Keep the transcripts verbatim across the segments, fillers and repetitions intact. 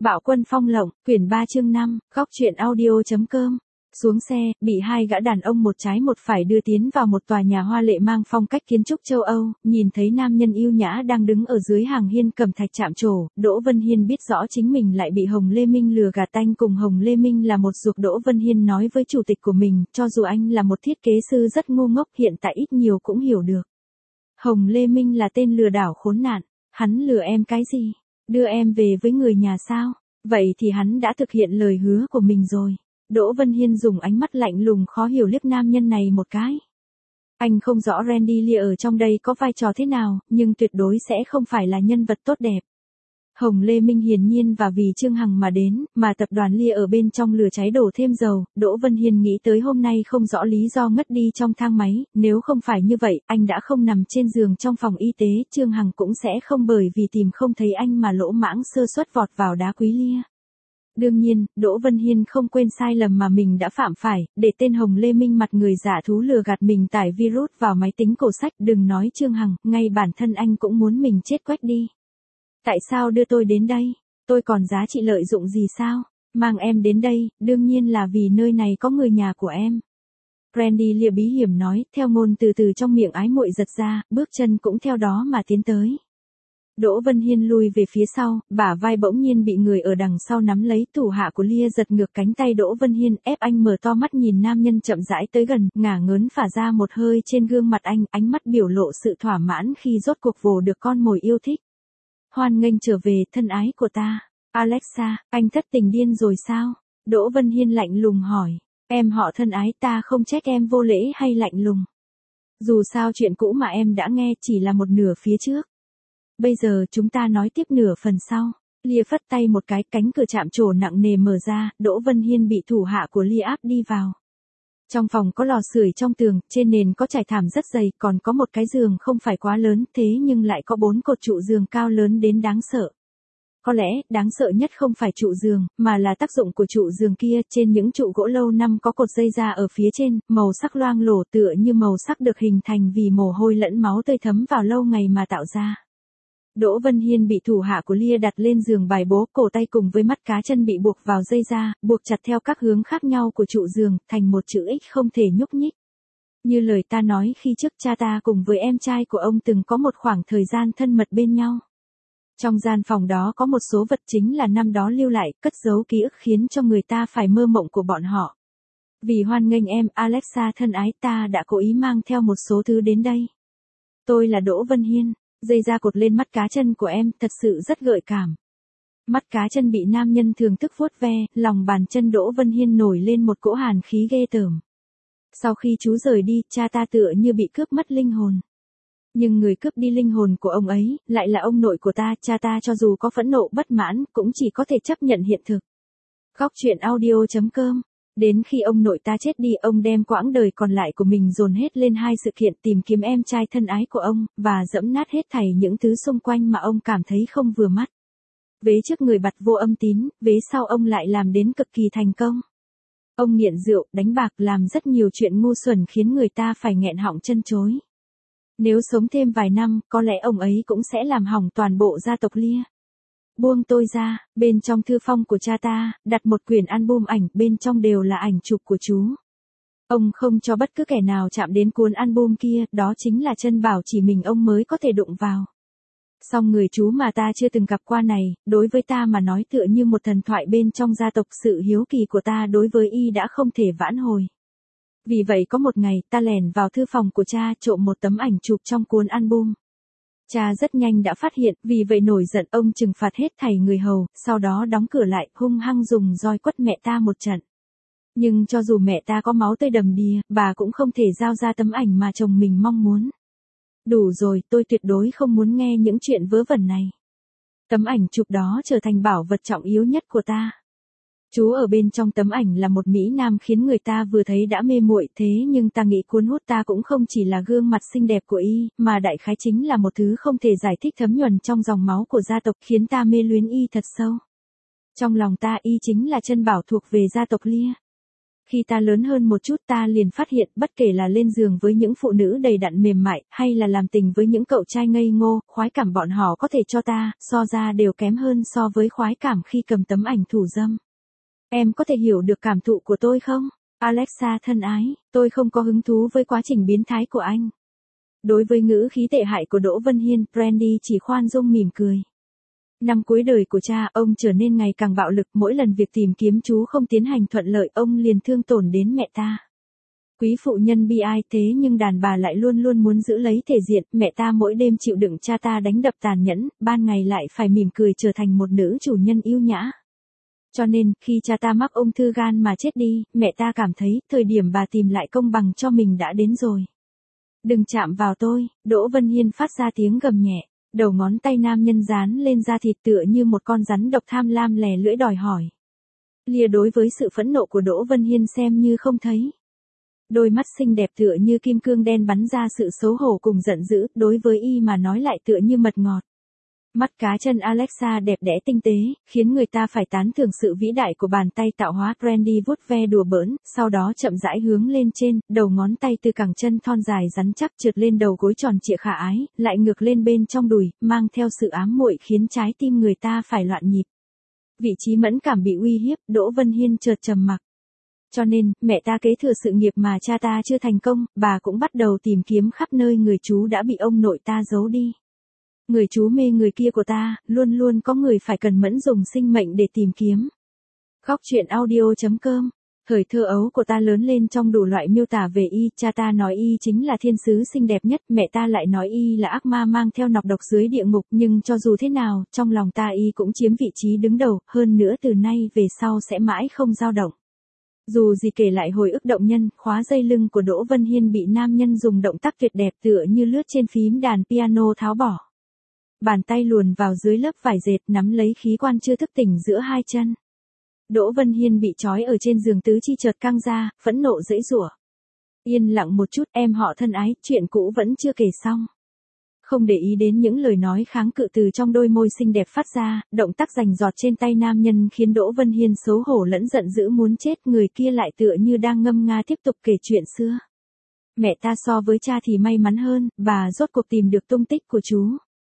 Bạo quân phong lộng, quyển ba chương năm, góc truyện audio.com. Xuống xe, bị hai gã đàn ông một trái một phải đưa tiến vào một tòa nhà hoa lệ mang phong cách kiến trúc châu Âu, nhìn thấy nam nhân yêu nhã đang đứng ở dưới hàng hiên cầm thạch chạm trổ, Đỗ Vân Hiên biết rõ chính mình lại bị Hồng Lê Minh lừa gạt. Anh cùng Hồng Lê Minh là một ruột. Đỗ Vân Hiên nói với chủ tịch của mình, cho dù anh là một thiết kế sư rất ngu ngốc hiện tại ít nhiều cũng hiểu được. Hồng Lê Minh là tên lừa đảo khốn nạn, hắn lừa em cái gì? Đưa em về với người nhà sao? Vậy thì hắn đã thực hiện lời hứa của mình rồi. Đỗ Vân Hiên dùng ánh mắt lạnh lùng khó hiểu liếc nam nhân này một cái. Anh không rõ Randy Lee ở trong đây có vai trò thế nào, nhưng tuyệt đối sẽ không phải là nhân vật tốt đẹp. Hồng Lê Minh hiển nhiên và vì Trương Hằng mà đến, mà tập đoàn Lia ở bên trong lửa cháy đổ thêm dầu. Đỗ Vân Hiên nghĩ tới hôm nay không rõ lý do ngất đi trong thang máy, nếu không phải như vậy, anh đã không nằm trên giường trong phòng y tế, Trương Hằng cũng sẽ không bởi vì tìm không thấy anh mà lỗ mãng sơ suất vọt vào đá quý Lia. Đương nhiên, Đỗ Vân Hiên không quên sai lầm mà mình đã phạm phải, để tên Hồng Lê Minh mặt người giả thú lừa gạt mình tải virus vào máy tính cổ sách. Đừng nói Trương Hằng, ngay bản thân anh cũng muốn mình chết quách đi. Tại sao đưa tôi đến đây? Tôi còn giá trị lợi dụng gì sao? Mang em đến đây, đương nhiên là vì nơi này có người nhà của em. Randy Lia bí hiểm nói, theo ngôn từ từ trong miệng ái muội giật ra, bước chân cũng theo đó mà tiến tới. Đỗ Vân Hiên lùi về phía sau, bả vai bỗng nhiên bị người ở đằng sau nắm lấy. Thủ hạ của Lia giật ngược cánh tay Đỗ Vân Hiên, ép anh mở to mắt nhìn nam nhân chậm rãi tới gần, ngả ngớn phả ra một hơi trên gương mặt anh, ánh mắt biểu lộ sự thỏa mãn khi rốt cuộc vồ được con mồi yêu thích. Hoan nghênh trở về, thân ái của ta. Alexa, anh thất tình điên rồi sao? Đỗ Vân Hiên lạnh lùng hỏi. Em họ thân ái, ta không trách em vô lễ hay lạnh lùng. Dù sao chuyện cũ mà em đã nghe chỉ là một nửa phía trước. Bây giờ chúng ta nói tiếp nửa phần sau. Lia phất tay một cái, cánh cửa chạm trổ nặng nề mở ra, Đỗ Vân Hiên bị thủ hạ của Lia áp đi vào. Trong phòng có lò sưởi trong tường, trên nền có trải thảm rất dày, còn có một cái giường không phải quá lớn, thế nhưng lại có bốn cột trụ giường cao lớn đến đáng sợ. Có lẽ, đáng sợ nhất không phải trụ giường, mà là tác dụng của trụ giường kia. Trên những trụ gỗ lâu năm có cột dây ra ở phía trên, màu sắc loang lổ tựa như màu sắc được hình thành vì mồ hôi lẫn máu tươi thấm vào lâu ngày mà tạo ra. Đỗ Vân Hiên bị thủ hạ của Lia đặt lên giường bài bố, cổ tay cùng với mắt cá chân bị buộc vào dây da, buộc chặt theo các hướng khác nhau của trụ giường, thành một chữ X không thể nhúc nhích. Như lời ta nói khi trước, cha ta cùng với em trai của ông từng có một khoảng thời gian thân mật bên nhau. Trong gian phòng đó có một số vật chính là năm đó lưu lại, cất giấu ký ức khiến cho người ta phải mơ mộng của bọn họ. Vì hoan nghênh em, Alexa thân ái, ta đã cố ý mang theo một số thứ đến đây. Tôi là Đỗ Vân Hiên. Dây da cột lên mắt cá chân của em, thật sự rất gợi cảm. Mắt cá chân bị nam nhân thường thức vuốt ve, lòng bàn chân Đỗ Vân Hiên nổi lên một cỗ hàn khí ghê tởm. Sau khi chú rời đi, cha ta tựa như bị cướp mất linh hồn. Nhưng người cướp đi linh hồn của ông ấy, lại là ông nội của ta. Cha ta cho dù có phẫn nộ bất mãn, cũng chỉ có thể chấp nhận hiện thực. Góc truyện audio.com. Đến khi ông nội ta chết đi, ông đem quãng đời còn lại của mình dồn hết lên hai sự kiện: tìm kiếm em trai thân ái của ông, và dẫm nát hết thảy những thứ xung quanh mà ông cảm thấy không vừa mắt. Vế trước người bặt vô âm tín, vế sau ông lại làm đến cực kỳ thành công. Ông nghiện rượu, đánh bạc, làm rất nhiều chuyện ngu xuẩn khiến người ta phải nghẹn họng chân chối. Nếu sống thêm vài năm, có lẽ ông ấy cũng sẽ làm hỏng toàn bộ gia tộc Lia. Buông tôi ra, bên trong thư phong của cha ta, đặt một quyển album ảnh, bên trong đều là ảnh chụp của chú. Ông không cho bất cứ kẻ nào chạm đến cuốn album kia, đó chính là chân bảo chỉ mình ông mới có thể đụng vào. Song người chú mà ta chưa từng gặp qua này, đối với ta mà nói tựa như một thần thoại bên trong gia tộc. Sự hiếu kỳ của ta đối với y đã không thể vãn hồi. Vì vậy có một ngày, ta lẻn vào thư phòng của cha, trộm một tấm ảnh chụp trong cuốn album. Cha rất nhanh đã phát hiện, vì vậy nổi giận, ông trừng phạt hết thảy người hầu, sau đó đóng cửa lại, hung hăng dùng roi quất mẹ ta một trận. Nhưng cho dù mẹ ta có máu tươi đầm đìa, bà cũng không thể giao ra tấm ảnh mà chồng mình mong muốn. Đủ rồi, tôi tuyệt đối không muốn nghe những chuyện vớ vẩn này. Tấm ảnh chụp đó trở thành bảo vật trọng yếu nhất của ta. Chú ở bên trong tấm ảnh là một mỹ nam khiến người ta vừa thấy đã mê muội, thế nhưng ta nghĩ cuốn hút ta cũng không chỉ là gương mặt xinh đẹp của y, mà đại khái chính là một thứ không thể giải thích thấm nhuần trong dòng máu của gia tộc, khiến ta mê luyến y thật sâu. Trong lòng ta, y chính là chân bảo thuộc về gia tộc Lia. Khi ta lớn hơn một chút ta liền phát hiện bất kể là lên giường với những phụ nữ đầy đặn mềm mại, hay là làm tình với những cậu trai ngây ngô, khoái cảm bọn họ có thể cho ta, so ra đều kém hơn so với khoái cảm khi cầm tấm ảnh thủ dâm. Em có thể hiểu được cảm thụ của tôi không? Alexa thân ái, tôi không có hứng thú với quá trình biến thái của anh. Đối với ngữ khí tệ hại của Đỗ Vân Hiên, Brandy chỉ khoan dung mỉm cười. Năm cuối đời của cha, ông trở nên ngày càng bạo lực, mỗi lần việc tìm kiếm chú không tiến hành thuận lợi, ông liền thương tổn đến mẹ ta. Quý phụ nhân bi ai thế nhưng đàn bà lại luôn luôn muốn giữ lấy thể diện, mẹ ta mỗi đêm chịu đựng cha ta đánh đập tàn nhẫn, ban ngày lại phải mỉm cười trở thành một nữ chủ nhân yêu nhã. Cho nên, khi cha ta mắc ung thư gan mà chết đi, mẹ ta cảm thấy, thời điểm bà tìm lại công bằng cho mình đã đến rồi. Đừng chạm vào tôi, Đỗ Vân Hiên phát ra tiếng gầm nhẹ. Đầu ngón tay nam nhân dán lên da thịt tựa như một con rắn độc tham lam lè lưỡi đòi hỏi. Lìa đối với sự phẫn nộ của Đỗ Vân Hiên xem như không thấy. Đôi mắt xinh đẹp tựa như kim cương đen bắn ra sự xấu hổ cùng giận dữ, đối với y mà nói lại tựa như mật ngọt. Mắt cá chân Alexa đẹp đẽ tinh tế, khiến người ta phải tán thưởng sự vĩ đại của bàn tay tạo hóa. Brandy vuốt ve đùa bỡn, sau đó chậm rãi hướng lên trên, đầu ngón tay từ cẳng chân thon dài rắn chắc trượt lên đầu gối tròn trịa khả ái, lại ngược lên bên trong đùi, mang theo sự ám muội khiến trái tim người ta phải loạn nhịp. Vị trí mẫn cảm bị uy hiếp, Đỗ Vân Hiên chợt trầm mặc. Cho nên, mẹ ta kế thừa sự nghiệp mà cha ta chưa thành công, bà cũng bắt đầu tìm kiếm khắp nơi người chú đã bị ông nội ta giấu đi. Người chú mê người kia của ta, luôn luôn có người phải cần mẫn dùng sinh mệnh để tìm kiếm. Góc truyện audio chấm com. Thời thơ ấu của ta lớn lên trong đủ loại miêu tả về y, cha ta nói y chính là thiên sứ xinh đẹp nhất, mẹ ta lại nói y là ác ma mang theo nọc độc dưới địa ngục, nhưng cho dù thế nào, trong lòng ta y cũng chiếm vị trí đứng đầu, hơn nữa từ nay về sau sẽ mãi không dao động. Dù gì kể lại hồi ức động nhân, khóa dây lưng của Đỗ Vân Hiên bị nam nhân dùng động tác tuyệt đẹp tựa như lướt trên phím đàn piano tháo bỏ. Bàn tay luồn vào dưới lớp vải dệt nắm lấy khí quan chưa thức tỉnh giữa hai chân. Đỗ Vân Hiên bị trói ở trên giường tứ chi chợt căng ra, phẫn nộ giãy giụa. Yên lặng một chút, em họ thân ái, chuyện cũ vẫn chưa kể xong. Không để ý đến những lời nói kháng cự từ trong đôi môi xinh đẹp phát ra, động tác rành rọt trên tay nam nhân khiến Đỗ Vân Hiên xấu hổ lẫn giận dữ muốn chết, người kia lại tựa như đang ngâm nga tiếp tục kể chuyện xưa. Mẹ ta so với cha thì may mắn hơn, bà rốt cuộc tìm được tung tích của chú.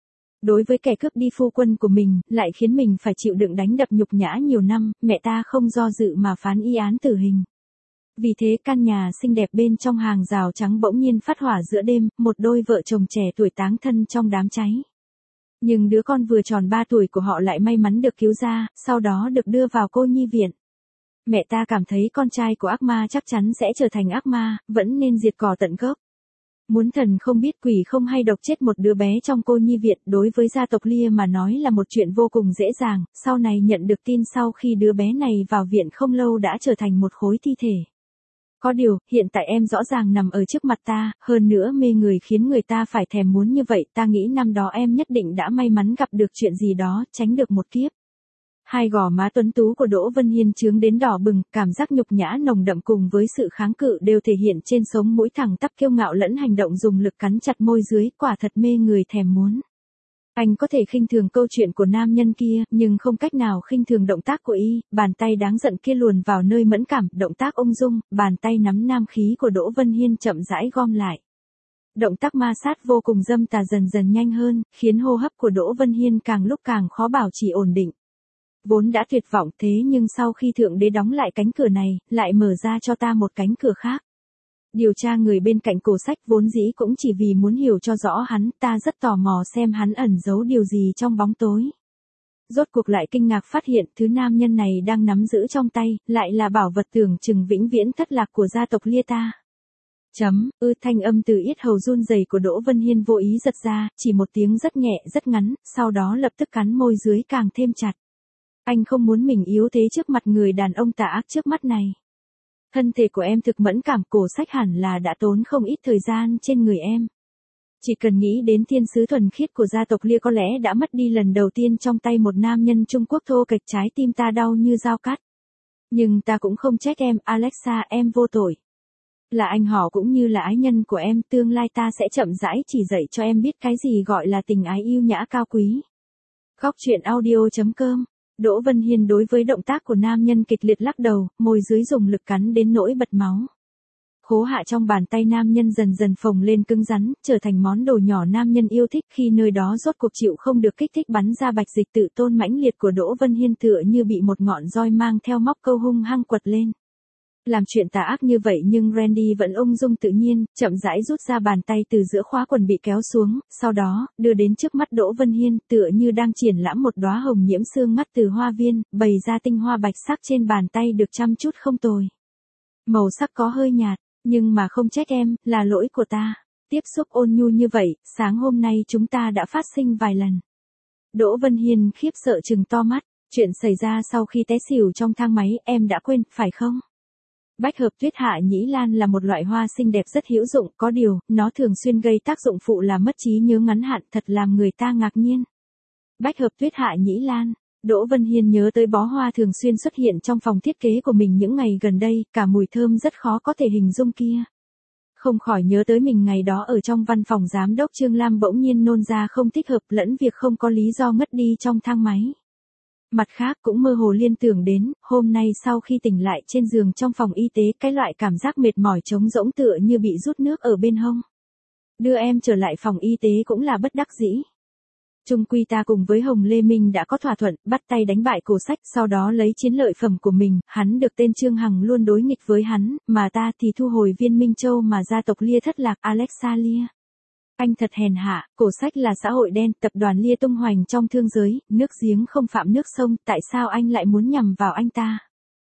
Đối với kẻ cướp đi phu quân của mình, lại khiến mình phải chịu đựng đánh đập nhục nhã nhiều năm, mẹ ta không do dự mà phán y án tử hình. Vì thế căn nhà xinh đẹp bên trong hàng rào trắng bỗng nhiên phát hỏa giữa đêm, một đôi vợ chồng trẻ tuổi táng thân trong đám cháy. Nhưng đứa con vừa tròn ba tuổi của họ lại may mắn được cứu ra, sau đó được đưa vào cô nhi viện. Mẹ ta cảm thấy con trai của ác ma chắc chắn sẽ trở thành ác ma, vẫn nên diệt cỏ tận gốc. Muốn thần không biết quỷ không hay độc chết một đứa bé trong cô nhi viện đối với gia tộc Lia mà nói là một chuyện vô cùng dễ dàng, sau này nhận được tin sau khi đứa bé này vào viện không lâu đã trở thành một khối thi thể. Có điều, hiện tại em rõ ràng nằm ở trước mặt ta, hơn nữa mê người khiến người ta phải thèm muốn như vậy, ta nghĩ năm đó em nhất định đã may mắn gặp được chuyện gì đó, tránh được một kiếp. Hai gò má tuấn tú của Đỗ Vân Hiên chướng đến đỏ bừng, cảm giác nhục nhã nồng đậm cùng với sự kháng cự đều thể hiện trên sống mũi thẳng tắp kiêu ngạo lẫn hành động dùng lực cắn chặt môi dưới, quả thật mê người thèm muốn. Anh có thể khinh thường câu chuyện của nam nhân kia, nhưng không cách nào khinh thường động tác của y, bàn tay đáng giận kia luồn vào nơi mẫn cảm, động tác ung dung, bàn tay nắm nam khí của Đỗ Vân Hiên chậm rãi gom lại. Động tác ma sát vô cùng dâm tà dần dần nhanh hơn, khiến hô hấp của Đỗ Vân Hiên càng lúc càng khó bảo trì ổn định. Vốn đã tuyệt vọng thế nhưng sau khi Thượng Đế đóng lại cánh cửa này, lại mở ra cho ta một cánh cửa khác. Điều tra người bên cạnh cổ sách vốn dĩ cũng chỉ vì muốn hiểu cho rõ hắn, ta rất tò mò xem hắn ẩn giấu điều gì trong bóng tối. Rốt cuộc lại kinh ngạc phát hiện thứ nam nhân này đang nắm giữ trong tay, lại là bảo vật tưởng chừng vĩnh viễn thất lạc của gia tộc Lia ta. Chấm, ư thanh âm từ yết hầu run rẩy của Đỗ Vân Hiên vô ý giật ra, chỉ một tiếng rất nhẹ rất ngắn, sau đó lập tức cắn môi dưới càng thêm chặt. Anh không muốn mình yếu thế trước mặt người đàn ông tà ác trước mắt này. Thân thể của em thực mẫn cảm, cổ sách hẳn là đã tốn không ít thời gian trên người em. Chỉ cần nghĩ đến thiên sứ thuần khiết của gia tộc Lia có lẽ đã mất đi lần đầu tiên trong tay một nam nhân Trung Quốc thô kệch, trái tim ta đau như dao cắt. Nhưng ta cũng không trách em, Alexa, em vô tội. Là anh họ cũng như là ái nhân của em, tương lai ta sẽ chậm rãi chỉ dạy cho em biết cái gì gọi là tình ái yêu nhã cao quý. Góc truyện audio chấm com Đỗ Vân Hiên đối với động tác của nam nhân kịch liệt lắc đầu, môi dưới dùng lực cắn đến nỗi bật máu. Khố hạ trong bàn tay nam nhân dần dần phồng lên cứng rắn, trở thành món đồ nhỏ nam nhân yêu thích khi nơi đó rốt cuộc chịu không được kích thích bắn ra bạch dịch tự tôn mãnh liệt của Đỗ Vân Hiên tựa như bị một ngọn roi mang theo móc câu hung hăng quật lên. Làm chuyện tà ác như vậy nhưng Randy vẫn ung dung tự nhiên, chậm rãi rút ra bàn tay từ giữa khóa quần bị kéo xuống, sau đó, đưa đến trước mắt Đỗ Vân Hiên, tựa như đang triển lãm một đóa hồng nhiễm sương mắt từ hoa viên, bày ra tinh hoa bạch sắc trên bàn tay được chăm chút không tồi. Màu sắc có hơi nhạt, nhưng mà không trách em, là lỗi của ta. Tiếp xúc ôn nhu như vậy, sáng hôm nay chúng ta đã phát sinh vài lần. Đỗ Vân Hiên khiếp sợ trừng to mắt, chuyện xảy ra sau khi té xỉu trong thang máy, em đã quên, phải không? Bách hợp tuyết hạ nhĩ lan là một loại hoa xinh đẹp rất hữu dụng, có điều, nó thường xuyên gây tác dụng phụ là mất trí nhớ ngắn hạn, thật làm người ta ngạc nhiên. Bách hợp tuyết hạ nhĩ lan. Đỗ Vân Hiên nhớ tới bó hoa thường xuyên xuất hiện trong phòng thiết kế của mình những ngày gần đây, cả mùi thơm rất khó có thể hình dung kia. Không khỏi nhớ tới mình ngày đó ở trong văn phòng giám đốc Trương Lam bỗng nhiên nôn ra không thích hợp lẫn việc không có lý do ngất đi trong thang máy. Mặt khác cũng mơ hồ liên tưởng đến, hôm nay sau khi tỉnh lại trên giường trong phòng y tế, cái loại cảm giác mệt mỏi trống rỗng tựa như bị rút nước ở bên hông. Đưa em trở lại phòng y tế cũng là bất đắc dĩ. Chung quy ta cùng với Hồng Lê Minh đã có thỏa thuận, bắt tay đánh bại Cổ Sách, sau đó lấy chiến lợi phẩm của mình, hắn được tên Trương Hằng luôn đối nghịch với hắn, mà ta thì thu hồi viên Minh Châu mà gia tộc Lia thất lạc, Alexa Lia. Anh thật hèn hạ, Cổ Sách là xã hội đen, tập đoàn Lia tung hoành trong thương giới, nước giếng không phạm nước sông, tại sao anh lại muốn nhằm vào anh ta?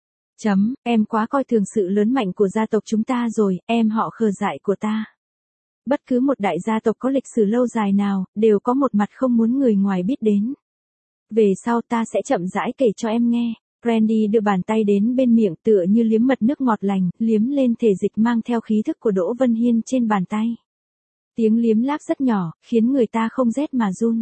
Chấm, em quá coi thường sự lớn mạnh của gia tộc chúng ta rồi, em họ khờ dại của ta. Bất cứ một đại gia tộc có lịch sử lâu dài nào, đều có một mặt không muốn người ngoài biết đến. Về sau ta sẽ chậm rãi kể cho em nghe. Randy đưa bàn tay đến bên miệng tựa như liếm mật nước ngọt lành, liếm lên thể dịch mang theo khí thức của Đỗ Vân Hiên trên bàn tay. Tiếng liếm láp rất nhỏ, khiến người ta không rét mà run.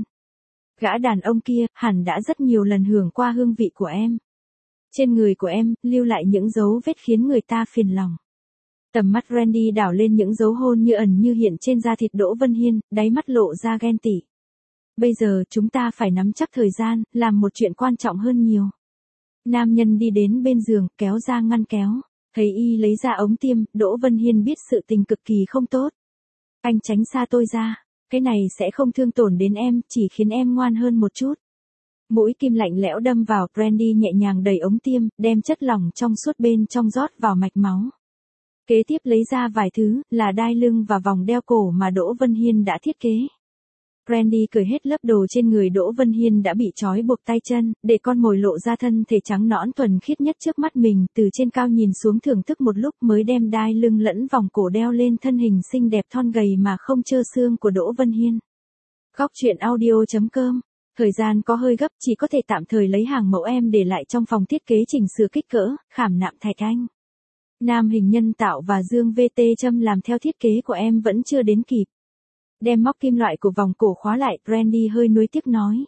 Gã đàn ông kia, hẳn đã rất nhiều lần hưởng qua hương vị của em. Trên người của em, lưu lại những dấu vết khiến người ta phiền lòng. Tầm mắt Randy đảo lên những dấu hôn như ẩn như hiện trên da thịt Đỗ Vân Hiên, đáy mắt lộ ra ghen tị. Bây giờ chúng ta phải nắm chắc thời gian, làm một chuyện quan trọng hơn nhiều. Nam nhân đi đến bên giường, kéo ra ngăn kéo. Thấy y lấy ra ống tiêm, Đỗ Vân Hiên biết sự tình cực kỳ không tốt. Anh tránh xa tôi ra, cái này sẽ không thương tổn đến em, chỉ khiến em ngoan hơn một chút. Mũi kim lạnh lẽo đâm vào, Randy nhẹ nhàng đẩy ống tiêm, đem chất lỏng trong suốt bên trong rót vào mạch máu. Kế tiếp lấy ra vài thứ, là đai lưng và vòng đeo cổ mà Đỗ Vân Hiên đã thiết kế. Randy cởi hết lớp đồ trên người Đỗ Vân Hiên đã bị trói buộc tay chân, để con mồi lộ ra thân thể trắng nõn thuần khiết nhất trước mắt mình, từ trên cao nhìn xuống thưởng thức một lúc mới đem đai lưng lẫn vòng cổ đeo lên thân hình xinh đẹp thon gầy mà không trơ xương của Đỗ Vân Hiên. Góc truyện audio chấm com. Thời gian có hơi gấp, chỉ có thể tạm thời lấy hàng mẫu em để lại trong phòng thiết kế chỉnh sửa kích cỡ, khảm nạm thạch anh. Nam hình nhân tạo và dương vê tê châm làm theo thiết kế của em vẫn chưa đến kịp. Đem móc kim loại của vòng cổ khóa lại, Randy hơi nuối tiếc nói.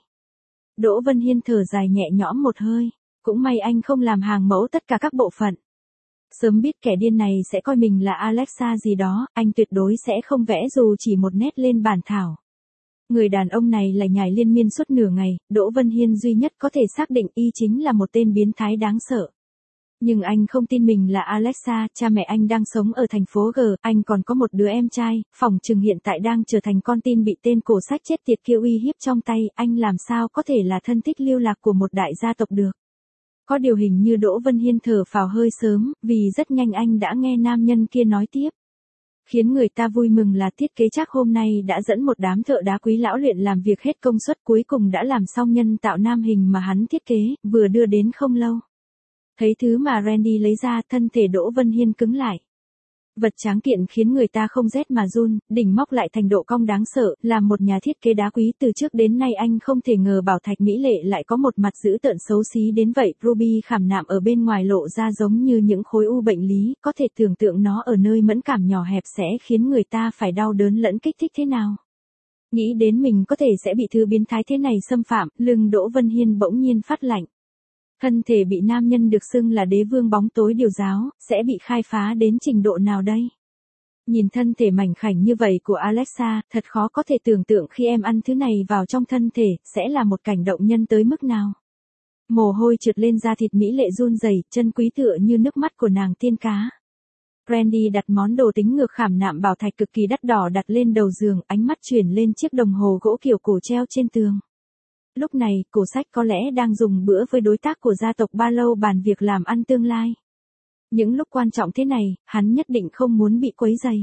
Đỗ Vân Hiên thở dài nhẹ nhõm một hơi. Cũng may anh không làm hàng mẫu tất cả các bộ phận. Sớm biết kẻ điên này sẽ coi mình là Alexa gì đó, anh tuyệt đối sẽ không vẽ dù chỉ một nét lên bản thảo. Người đàn ông này là nhài liên miên suốt nửa ngày, Đỗ Vân Hiên duy nhất có thể xác định y chính là một tên biến thái đáng sợ. Nhưng anh không tin mình là Alexa, cha mẹ anh đang sống ở thành phố G, anh còn có một đứa em trai, phỏng chừng hiện tại đang trở thành con tin bị tên Cổ Sách chết tiệt kia uy hiếp trong tay, anh làm sao có thể là thân thích lưu lạc của một đại gia tộc được. Có điều hình như Đỗ Vân Hiên thở phào hơi sớm, vì rất nhanh anh đã nghe nam nhân kia nói tiếp. Khiến người ta vui mừng là thiết kế chắc hôm nay đã dẫn một đám thợ đá quý lão luyện làm việc hết công suất, cuối cùng đã làm xong nhân tạo nam hình mà hắn thiết kế, vừa đưa đến không lâu. Thấy thứ mà Randy lấy ra, thân thể Đỗ Vân Hiên cứng lại. Vật tráng kiện khiến người ta không rét mà run, đỉnh móc lại thành độ cong đáng sợ, là một nhà thiết kế đá quý từ trước đến nay anh không thể ngờ bảo thạch mỹ lệ lại có một mặt dữ tợn xấu xí đến vậy, ruby khảm nạm ở bên ngoài lộ ra giống như những khối u bệnh lý, có thể tưởng tượng nó ở nơi mẫn cảm nhỏ hẹp sẽ khiến người ta phải đau đớn lẫn kích thích thế nào. Nghĩ đến mình có thể sẽ bị thứ biến thái thế này xâm phạm, lưng Đỗ Vân Hiên bỗng nhiên phát lạnh. Thân thể bị nam nhân được xưng là đế vương bóng tối điều giáo, sẽ bị khai phá đến trình độ nào đây? Nhìn thân thể mảnh khảnh như vậy của Alexa, thật khó có thể tưởng tượng khi em ăn thứ này vào trong thân thể, sẽ là một cảnh động nhân tới mức nào. Mồ hôi trượt lên da thịt mỹ lệ run rẩy, chân quý tựa như nước mắt của nàng tiên cá. Brandy đặt món đồ tính ngược khảm nạm bảo thạch cực kỳ đắt đỏ đặt lên đầu giường, ánh mắt chuyển lên chiếc đồng hồ gỗ kiểu cổ treo trên tường. Lúc này, cổ sách có lẽ đang dùng bữa với đối tác của gia tộc Ba Lâu bàn việc làm ăn tương lai. Những lúc quan trọng thế này, hắn nhất định không muốn bị quấy rầy.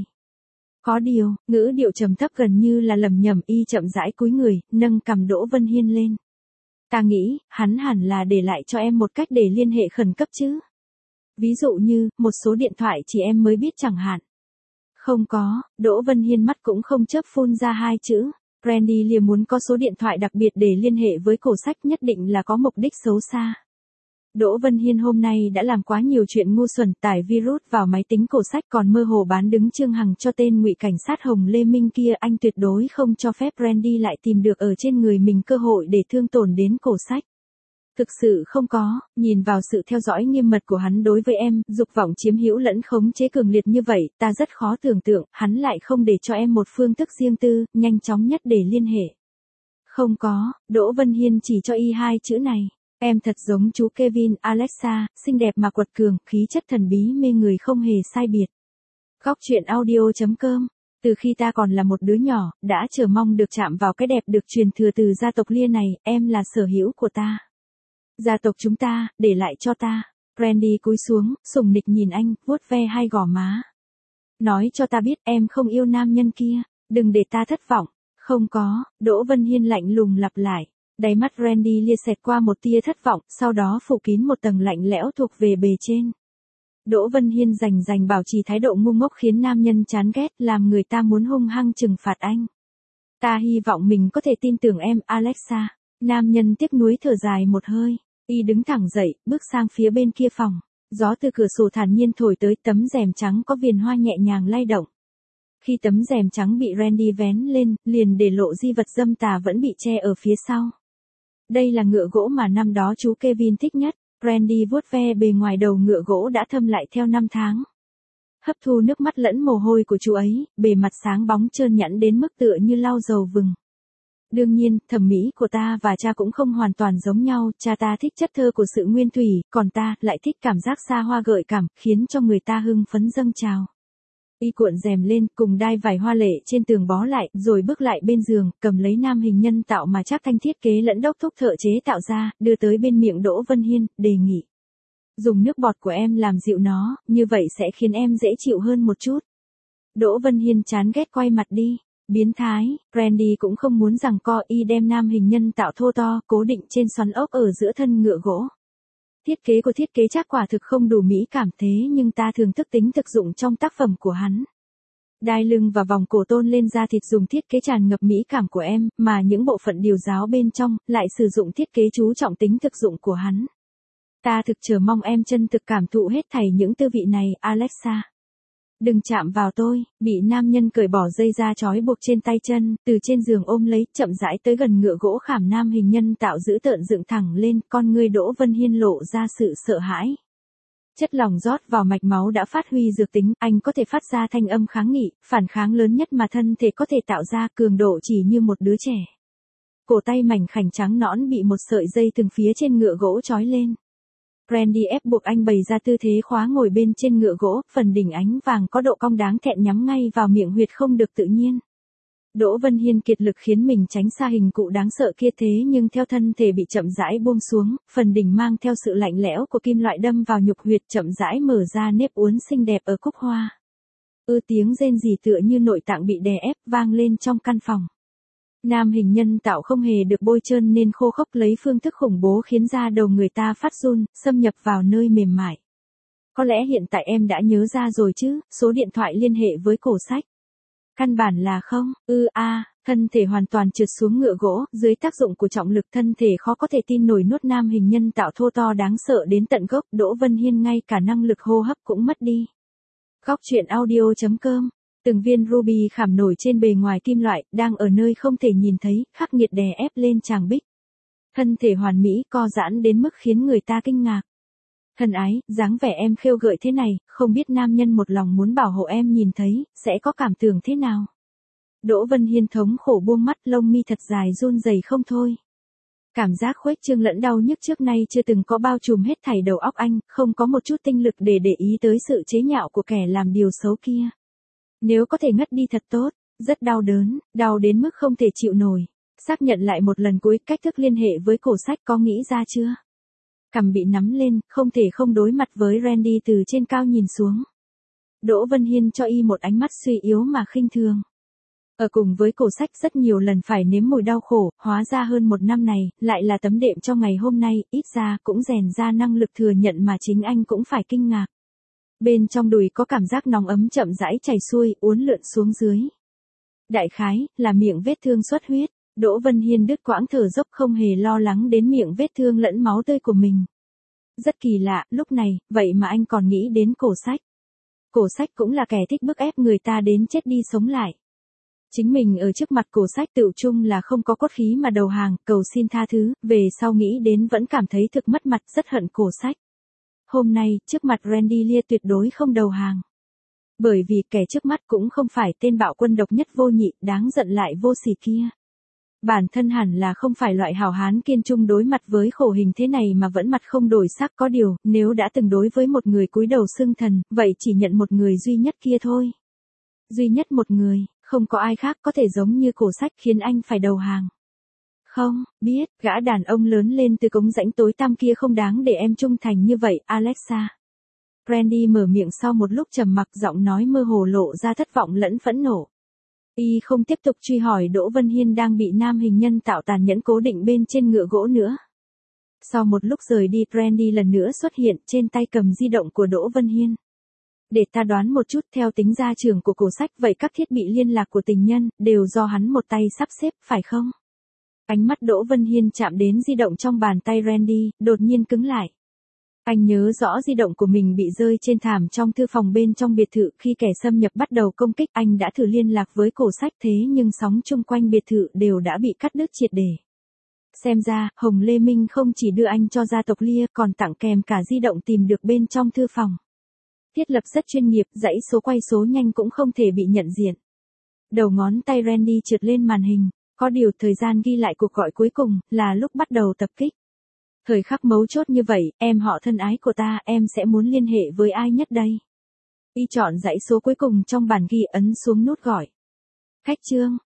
Có điều, ngữ điệu trầm thấp gần như là lẩm nhẩm, y chậm rãi cúi người, nâng cằm Đỗ Vân Hiên lên. Ta nghĩ, hắn hẳn là để lại cho em một cách để liên hệ khẩn cấp chứ. Ví dụ như, một số điện thoại chỉ em mới biết chẳng hạn. Không có, Đỗ Vân Hiên mắt cũng không chớp phun ra hai chữ. Brandy lìa muốn có số điện thoại đặc biệt để liên hệ với cổ sách, nhất định là có mục đích xấu xa. Đỗ Vân Hiên hôm nay đã làm quá nhiều chuyện ngu xuẩn, tải virus vào máy tính cổ sách còn mơ hồ bán đứng Trương Hằng cho tên ngụy cảnh sát Hồng Lê Minh kia, anh tuyệt đối không cho phép Brandy lại tìm được ở trên người mình cơ hội để thương tổn đến cổ sách. Thực sự không có, nhìn vào sự theo dõi nghiêm mật của hắn đối với em, dục vọng chiếm hữu lẫn khống chế cường liệt như vậy, ta rất khó tưởng tượng, hắn lại không để cho em một phương thức riêng tư, nhanh chóng nhất để liên hệ. Không có, Đỗ Vân Hiên chỉ cho y hai chữ này. Em thật giống chú Kevin, Alexa, xinh đẹp mà quật cường, khí chất thần bí mê người không hề sai biệt. Góc truyện audio chấm com. Từ khi ta còn là một đứa nhỏ, đã chờ mong được chạm vào cái đẹp được truyền thừa từ gia tộc Lia này, em là sở hữu của ta. Gia tộc chúng ta, để lại cho ta. Brandy cúi xuống, sủng nịch nhìn anh, vuốt ve hai gò má. Nói cho ta biết em không yêu nam nhân kia, đừng để ta thất vọng. Không có, Đỗ Vân Hiên lạnh lùng lặp lại. Đáy mắt Brandy lia xẹt qua một tia thất vọng, sau đó phủ kín một tầng lạnh lẽo thuộc về bề trên. Đỗ Vân Hiên rành rành bảo trì thái độ ngu ngốc khiến nam nhân chán ghét, làm người ta muốn hung hăng trừng phạt anh. Ta hy vọng mình có thể tin tưởng em, Alexa. Nam nhân tiếc nuối thở dài một hơi. Y đứng thẳng dậy, bước sang phía bên kia phòng. Gió từ cửa sổ thản nhiên thổi tới, tấm rèm trắng có viền hoa nhẹ nhàng lay động. Khi tấm rèm trắng bị Randy vén lên, liền để lộ di vật dâm tà vẫn bị che ở phía sau. Đây là ngựa gỗ mà năm đó chú Kevin thích nhất. Randy vuốt ve bề ngoài đầu ngựa gỗ đã thâm lại theo năm tháng. Hấp thu nước mắt lẫn mồ hôi của chú ấy, bề mặt sáng bóng trơn nhẵn đến mức tựa như lau dầu vừng. Đương nhiên, thẩm mỹ của ta và cha cũng không hoàn toàn giống nhau, cha ta thích chất thơ của sự nguyên thủy, còn ta lại thích cảm giác xa hoa gợi cảm, khiến cho người ta hưng phấn dâng trào. Y cuộn rèm lên, cùng đai vải hoa lệ trên tường bó lại, rồi bước lại bên giường, cầm lấy nam hình nhân tạo mà Trác Thanh thiết kế lẫn đốc thúc thợ chế tạo ra, đưa tới bên miệng Đỗ Vân Hiên, đề nghị. Dùng nước bọt của em làm dịu nó, như vậy sẽ khiến em dễ chịu hơn một chút. Đỗ Vân Hiên chán ghét quay mặt đi. Biến thái, Randy cũng không muốn rằng co, y đem nam hình nhân tạo thô to, cố định trên xoắn ốc ở giữa thân ngựa gỗ. Thiết kế của thiết kế Trác quả thực không đủ mỹ cảm thế nhưng ta thường thức tính thực dụng trong tác phẩm của hắn. Đai lưng và vòng cổ tôn lên da thịt dùng thiết kế tràn ngập mỹ cảm của em, mà những bộ phận điều giáo bên trong, lại sử dụng thiết kế chú trọng tính thực dụng của hắn. Ta thực chờ mong em chân thực cảm thụ hết thảy những tư vị này, Alexa. Đừng chạm vào tôi, bị nam nhân cởi bỏ dây da trói buộc trên tay chân, từ trên giường ôm lấy, chậm rãi tới gần ngựa gỗ khảm nam hình nhân tạo giữ tợn dựng thẳng lên, con ngươi Đỗ Vân Hiên lộ ra sự sợ hãi. Chất lỏng rót vào mạch máu đã phát huy dược tính, anh có thể phát ra thanh âm kháng nghị, phản kháng lớn nhất mà thân thể có thể tạo ra, cường độ chỉ như một đứa trẻ. Cổ tay mảnh khảnh trắng nõn bị một sợi dây từng phía trên ngựa gỗ trói lên. Randy ép buộc anh bày ra tư thế khóa ngồi bên trên ngựa gỗ, phần đỉnh ánh vàng có độ cong đáng thẹn nhắm ngay vào miệng huyệt không được tự nhiên. Đỗ Vân Hiên kiệt lực khiến mình tránh xa hình cụ đáng sợ kia thế nhưng theo thân thể bị chậm rãi buông xuống, phần đỉnh mang theo sự lạnh lẽo của kim loại đâm vào nhục huyệt chậm rãi mở ra nếp uốn xinh đẹp ở cúc hoa. Ư tiếng rên rỉ tựa như nội tạng bị đè ép vang lên trong căn phòng. Nam hình nhân tạo không hề được bôi trơn nên khô khốc lấy phương thức khủng bố khiến da đầu người ta phát run, xâm nhập vào nơi mềm mại. Có lẽ hiện tại em đã nhớ ra rồi chứ, số điện thoại liên hệ với cổ sách. Căn bản là không, ư a, à, thân thể hoàn toàn trượt xuống ngựa gỗ, dưới tác dụng của trọng lực thân thể khó có thể tin nổi nuốt nam hình nhân tạo thô to đáng sợ đến tận gốc, Đỗ Vân Hiên ngay cả năng lực hô hấp cũng mất đi. Góc truyện audio chấm com. Từng viên ruby khảm nổi trên bề ngoài kim loại, đang ở nơi không thể nhìn thấy, khắc nghiệt đè ép lên tràng bích. Thân thể hoàn mỹ, co giãn đến mức khiến người ta kinh ngạc. Thân ái, dáng vẻ em khêu gợi thế này, không biết nam nhân một lòng muốn bảo hộ em nhìn thấy, sẽ có cảm tưởng thế nào. Đỗ Vân Hiên thống khổ buông mắt, lông mi thật dài run rẩy không thôi. Cảm giác khuếch trương lẫn đau nhức trước nay chưa từng có bao trùm hết thảy đầu óc anh, không có một chút tinh lực để để ý tới sự chế nhạo của kẻ làm điều xấu kia. Nếu có thể ngất đi thật tốt, rất đau đớn, đau đến mức không thể chịu nổi. Xác nhận lại một lần cuối cách thức liên hệ với cổ sách có nghĩ ra chưa? Cằm bị nắm lên, không thể không đối mặt với Randy từ trên cao nhìn xuống. Đỗ Vân Hiên cho y một ánh mắt suy yếu mà khinh thường. Ở cùng với cổ sách rất nhiều lần phải nếm mùi đau khổ, hóa ra hơn một năm này, lại là tấm đệm cho ngày hôm nay, ít ra cũng rèn ra năng lực thừa nhận mà chính anh cũng phải kinh ngạc. Bên trong đùi có cảm giác nóng ấm chậm rãi chảy xuôi, uốn lượn xuống dưới. Đại khái, là miệng vết thương xuất huyết. Đỗ Vân Hiên đứt quãng thở dốc không hề lo lắng đến miệng vết thương lẫn máu tươi của mình. Rất kỳ lạ, lúc này, vậy mà anh còn nghĩ đến cổ sách. Cổ sách cũng là kẻ thích bức ép người ta đến chết đi sống lại. Chính mình ở trước mặt cổ sách tự chung là không có cốt khí mà đầu hàng, cầu xin tha thứ, về sau nghĩ đến vẫn cảm thấy thực mất mặt, rất hận cổ sách. Hôm nay, trước mặt Randy Lia tuyệt đối không đầu hàng. Bởi vì kẻ trước mắt cũng không phải tên bạo quân độc nhất vô nhị, đáng giận lại vô sỉ kia. Bản thân hẳn là không phải loại hảo hán kiên trung đối mặt với khổ hình thế này mà vẫn mặt không đổi sắc, có điều, nếu đã từng đối với một người cúi đầu xưng thần, vậy chỉ nhận một người duy nhất kia thôi. Duy nhất một người, không có ai khác có thể giống như cổ sách khiến anh phải đầu hàng. Không, biết, gã đàn ông lớn lên từ cống rãnh tối tăm kia không đáng để em trung thành như vậy, Alexa. Randy mở miệng sau một lúc trầm mặc, giọng nói mơ hồ lộ ra thất vọng lẫn phẫn nộ. Y không tiếp tục truy hỏi Đỗ Vân Hiên đang bị nam hình nhân tạo tàn nhẫn cố định bên trên ngựa gỗ nữa. Sau một lúc rời đi, Randy lần nữa xuất hiện, trên tay cầm di động của Đỗ Vân Hiên. Để ta đoán một chút, theo tính gia trưởng của cổ sách, vậy các thiết bị liên lạc của tình nhân, đều do hắn một tay sắp xếp, phải không? Ánh mắt Đỗ Vân Hiên chạm đến di động trong bàn tay Randy, đột nhiên cứng lại. Anh nhớ rõ di động của mình bị rơi trên thảm trong thư phòng bên trong biệt thự, khi kẻ xâm nhập bắt đầu công kích, anh đã thử liên lạc với cổ sách, thế nhưng sóng chung quanh biệt thự đều đã bị cắt đứt triệt để. Xem ra, Hồng Lê Minh không chỉ đưa anh cho gia tộc Lia, còn tặng kèm cả di động tìm được bên trong thư phòng. Thiết lập rất chuyên nghiệp, dãy số quay số nhanh cũng không thể bị nhận diện. Đầu ngón tay Randy trượt lên màn hình, có điều thời gian ghi lại cuộc gọi cuối cùng, là lúc bắt đầu tập kích. Thời khắc mấu chốt như vậy, em họ thân ái của ta, em sẽ muốn liên hệ với ai nhất đây? Y chọn dãy số cuối cùng trong bản ghi, ấn xuống nút gọi. Khách Trương,